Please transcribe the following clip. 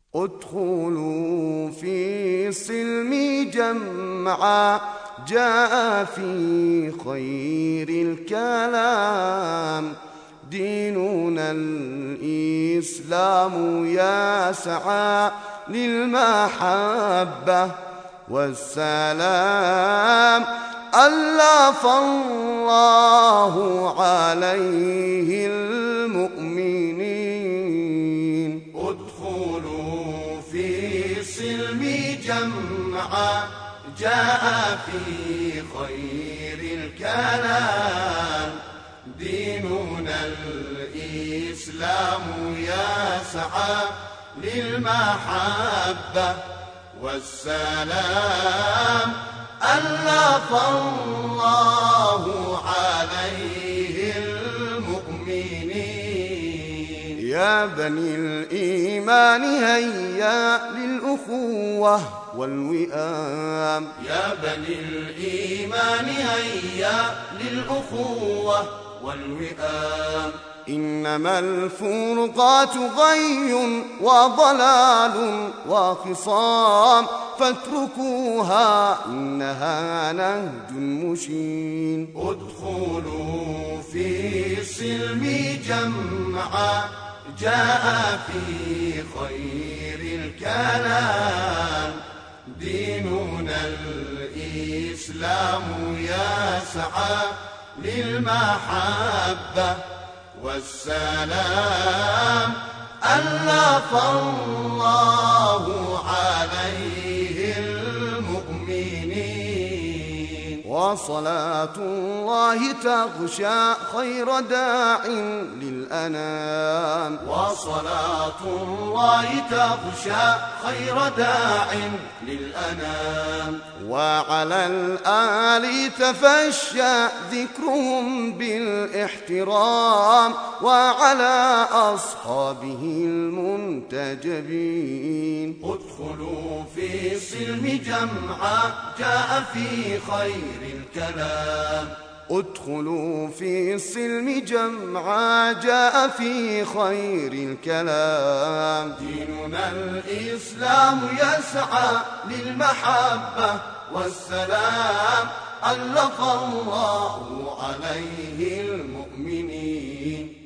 ادخلوا في السلم جمعا جاء في خير الكلام ديننا الإسلام يسعى للمحبة والسلام ألف الله عليه المؤمنين. ادخلوا في السلم جمعا جاء في خير الكلام ديننا الإسلام يسعى للمحبة والسلام ألف الله عليه المؤمنين. يا بني الإيمان هيا للأخوة والوئام. يا بني الإيمان هيا للأخوة والوئام. إنما الفرقات غي وضلال وخصام فاتركوها إنها نهج مشين. ادخلوا في السلم جمعا جاء في خير الكلام ديننا الإسلام يسعى للمحبة والسلام ألف الله عليه المؤمنين. وصلاة الله تغشى خير داع للأنام. وصلاة الله تغشى خير داع للأنام. وعلى الآل تفشى ذكرهم بالاحترام وعلى أصحابه المنتجبين. ادخلوا في السلم جمعا جاء في خير الكلام. ادخلوا في السلم جمعا جاء في خير الكلام. ديننا الإسلام يسعى للمحبة والسلام ألف الله عليه المؤمنين.